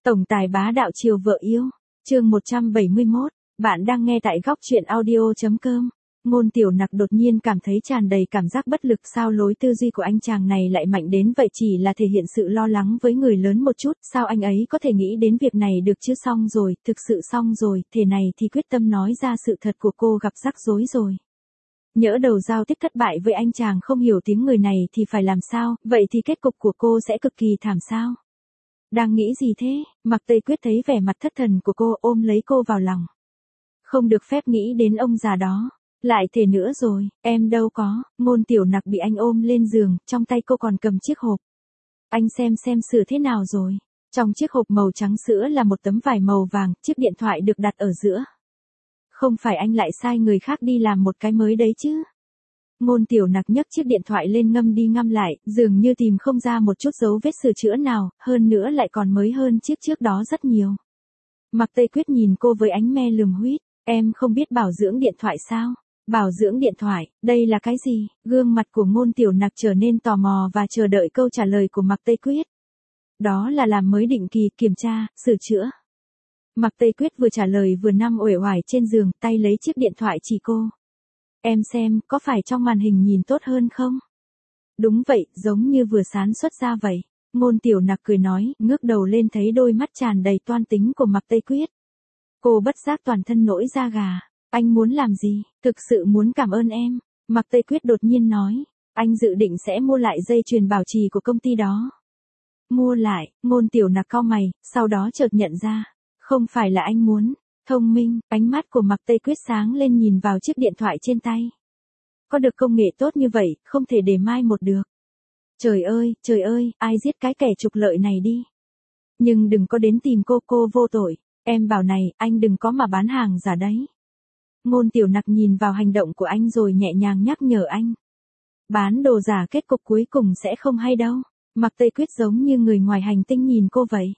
Tổng tài bá đạo chiều vợ yêu, chương 171, bạn đang nghe tại góc truyện audio.com. Ngôn Tiểu Nặc đột nhiên cảm thấy tràn đầy cảm giác bất lực, sao lối tư duy của anh chàng này lại mạnh đến vậy, chỉ là thể hiện sự lo lắng với người lớn một chút, sao anh ấy có thể nghĩ đến việc này được chứ? Xong rồi, thực sự xong rồi, thế này thì quyết tâm nói ra sự thật của cô gặp rắc rối rồi. Nhỡ đầu giao tiếp thất bại với anh chàng không hiểu tiếng người này thì phải làm sao, vậy thì kết cục của cô sẽ cực kỳ thảm sao? Đang nghĩ gì thế? Mạc Tây Quyết thấy vẻ mặt thất thần của cô, ôm lấy cô vào lòng. Không được phép nghĩ đến ông già đó. Lại thế nữa rồi, em đâu có. Ngôn Tiểu Nặc bị anh ôm lên giường, trong tay cô còn cầm chiếc hộp. Anh xem sửa thế nào rồi. Trong chiếc hộp màu trắng sữa là một tấm vải màu vàng, chiếc điện thoại được đặt ở giữa. Không phải anh lại sai người khác đi làm một cái mới đấy chứ? Ngôn Tiểu Nặc nhấc chiếc điện thoại lên ngâm đi ngâm lại, dường như tìm không ra một chút dấu vết sửa chữa nào, hơn nữa lại còn mới hơn chiếc trước đó rất nhiều. Mạc Tây Quyết nhìn cô với ánh me lườm huýt, em không biết bảo dưỡng điện thoại sao? Bảo dưỡng điện thoại, đây là cái gì? Gương mặt của Ngôn Tiểu Nặc trở nên tò mò và chờ đợi câu trả lời của Mạc Tây Quyết. Đó là làm mới định kỳ, kiểm tra, sửa chữa. Mạc Tây Quyết vừa trả lời vừa nằm uể oải trên giường, tay lấy chiếc điện thoại chỉ cô. Em xem, có phải trong màn hình nhìn tốt hơn không? Đúng vậy, giống như vừa sáng xuất ra vậy. Ngôn Tiểu Nặc cười nói, ngước đầu lên thấy đôi mắt tràn đầy toan tính của Mạc Tây Quyết. Cô bất giác toàn thân nổi da gà. Anh muốn làm gì? Thực sự muốn cảm ơn em. Mạc Tây Quyết đột nhiên nói. Anh dự định sẽ mua lại dây chuyền bảo trì của công ty đó. Mua lại, Ngôn Tiểu Nặc cau mày, sau đó chợt nhận ra. Không phải là anh muốn. Thông minh, ánh mắt của Mạc Tây Quyết sáng lên nhìn vào chiếc điện thoại trên tay. Có được công nghệ tốt như vậy, không thể để mai một được. Trời ơi, ai giết cái kẻ trục lợi này đi. Nhưng đừng có đến tìm cô vô tội. Em bảo này, anh đừng có mà bán hàng giả đấy. Ngôn Tiểu Nặc nhìn vào hành động của anh rồi nhẹ nhàng nhắc nhở anh. Bán đồ giả kết cục cuối cùng sẽ không hay đâu. Mạc Tây Quyết giống như người ngoài hành tinh nhìn cô vậy.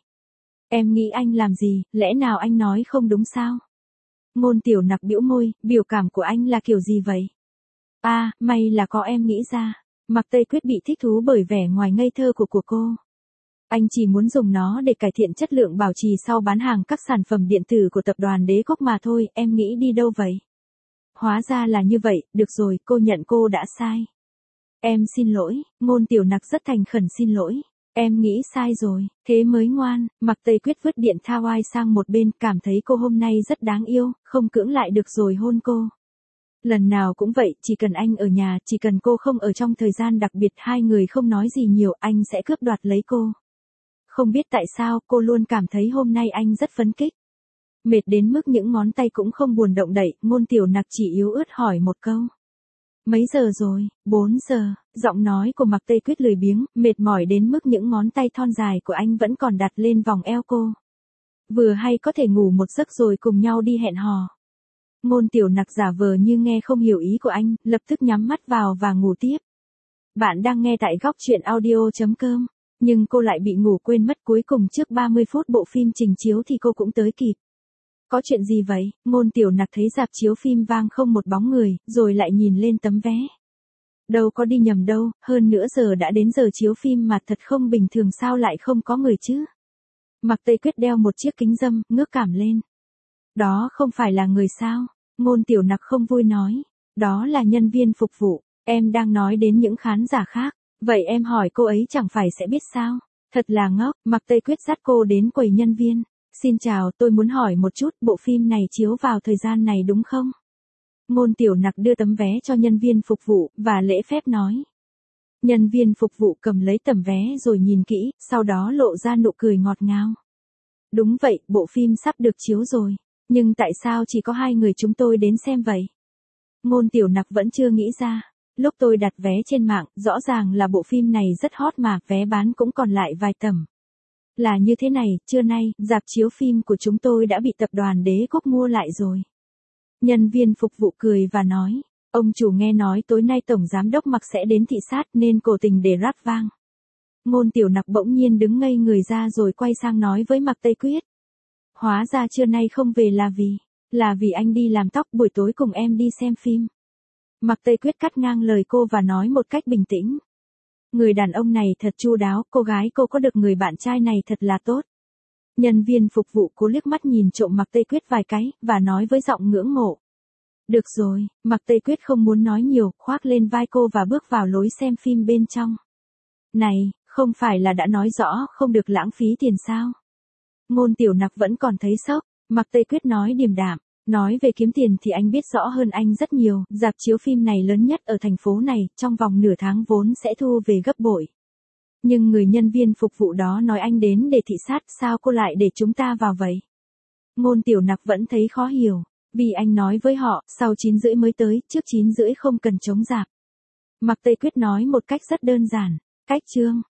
Em nghĩ anh làm gì, lẽ nào anh nói không đúng sao? Ngôn Tiểu Nặc bĩu môi, biểu cảm của anh là kiểu gì vậy? May là có em nghĩ ra. Mạc Tây Quyết bị thích thú bởi vẻ ngoài ngây thơ của cô. Anh chỉ muốn dùng nó để cải thiện chất lượng bảo trì sau bán hàng các sản phẩm điện tử của tập đoàn Đế Quốc mà thôi, em nghĩ đi đâu vậy? Hóa ra là như vậy, được rồi, cô nhận cô đã sai. Em xin lỗi, Ngôn Tiểu Nặc rất thành khẩn xin lỗi. Em nghĩ sai rồi, thế mới ngoan. Mạc Tây Quyết vứt điện Hawaii sang một bên, cảm thấy cô hôm nay rất đáng yêu, không cưỡng lại được rồi hôn cô. Lần nào cũng vậy, chỉ cần anh ở nhà, chỉ cần cô không ở trong thời gian đặc biệt, hai người không nói gì nhiều, anh sẽ cướp đoạt lấy cô. Không biết tại sao, cô luôn cảm thấy hôm nay anh rất phấn khích. Mệt đến mức những ngón tay cũng không buồn động đậy, Ngôn Tiểu Nặc chỉ yếu ớt hỏi một câu. Mấy giờ rồi? 4 giờ, giọng nói của Mạc Tây Quyết lười biếng, mệt mỏi đến mức những ngón tay thon dài của anh vẫn còn đặt lên vòng eo cô. Vừa hay có thể ngủ một giấc rồi cùng nhau đi hẹn hò. Ngôn Tiểu Nặc giả vờ như nghe không hiểu ý của anh, lập tức nhắm mắt vào và ngủ tiếp. Bạn đang nghe tại góc truyện audio.com, nhưng cô lại bị ngủ quên mất, cuối cùng trước 30 phút bộ phim trình chiếu thì cô cũng tới kịp. Có chuyện gì vậy? Ngôn Tiểu Nặc thấy rạp chiếu phim vang không một bóng người, rồi lại nhìn lên tấm vé. Đâu có đi nhầm đâu, hơn nữa giờ đã đến giờ chiếu phim mà, thật không bình thường, sao lại không có người chứ? Mạc Tây Quyết đeo một chiếc kính râm, ngước cảm lên. Đó không phải là người sao? Ngôn Tiểu Nặc không vui nói. Đó là nhân viên phục vụ, em đang nói đến những khán giả khác. Vậy em hỏi cô ấy chẳng phải sẽ biết sao? Thật là ngốc. Mạc Tây Quyết dắt cô đến quầy nhân viên. Xin chào, tôi muốn hỏi một chút, bộ phim này chiếu vào thời gian này đúng không? Ngôn Tiểu Nặc đưa tấm vé cho nhân viên phục vụ, và lễ phép nói. Nhân viên phục vụ cầm lấy tấm vé rồi nhìn kỹ, sau đó lộ ra nụ cười ngọt ngào. Đúng vậy, bộ phim sắp được chiếu rồi. Nhưng tại sao chỉ có 2 người chúng tôi đến xem vậy? Ngôn Tiểu Nặc vẫn chưa nghĩ ra. Lúc tôi đặt vé trên mạng, rõ ràng là bộ phim này rất hot mà, vé bán cũng còn lại vài tấm. Là như thế này, trưa nay, rạp chiếu phim của chúng tôi đã bị tập đoàn Đế Quốc mua lại rồi. Nhân viên phục vụ cười và nói, ông chủ nghe nói tối nay tổng giám đốc Mạc sẽ đến thị sát nên cố tình để rát vang. Ngôn Tiểu Nặc bỗng nhiên đứng ngây người ra rồi quay sang nói với Mạc Tây Quyết. Hóa ra trưa nay không về là vì anh đi làm tóc, buổi tối cùng em đi xem phim. Mạc Tây Quyết cắt ngang lời cô và nói một cách bình tĩnh. Người đàn ông này thật chu đáo, cô gái cô có được người bạn trai này thật là tốt. Nhân viên phục vụ cố liếc mắt nhìn trộm Mạc Tây Quyết vài cái, và nói với giọng ngưỡng mộ. Được rồi, Mạc Tây Quyết không muốn nói nhiều, khoác lên vai cô và bước vào lối xem phim bên trong. Này, không phải là đã nói rõ không được lãng phí tiền sao? Ngôn Tiểu Nặc vẫn còn thấy sốc, Mạc Tây Quyết nói điềm đạm. Nói về kiếm tiền thì anh biết rõ hơn anh rất nhiều, rạp chiếu phim này lớn nhất ở thành phố này, trong vòng nửa tháng vốn sẽ thu về gấp bội. Nhưng người nhân viên phục vụ đó nói anh đến để thị sát, sao cô lại để chúng ta vào vậy? Ngôn Tiểu Nặc vẫn thấy khó hiểu, vì anh nói với họ, sau 9 rưỡi mới tới, trước 9 rưỡi không cần chống rạp. Mạc Tây Quyết nói một cách rất đơn giản, cách chương.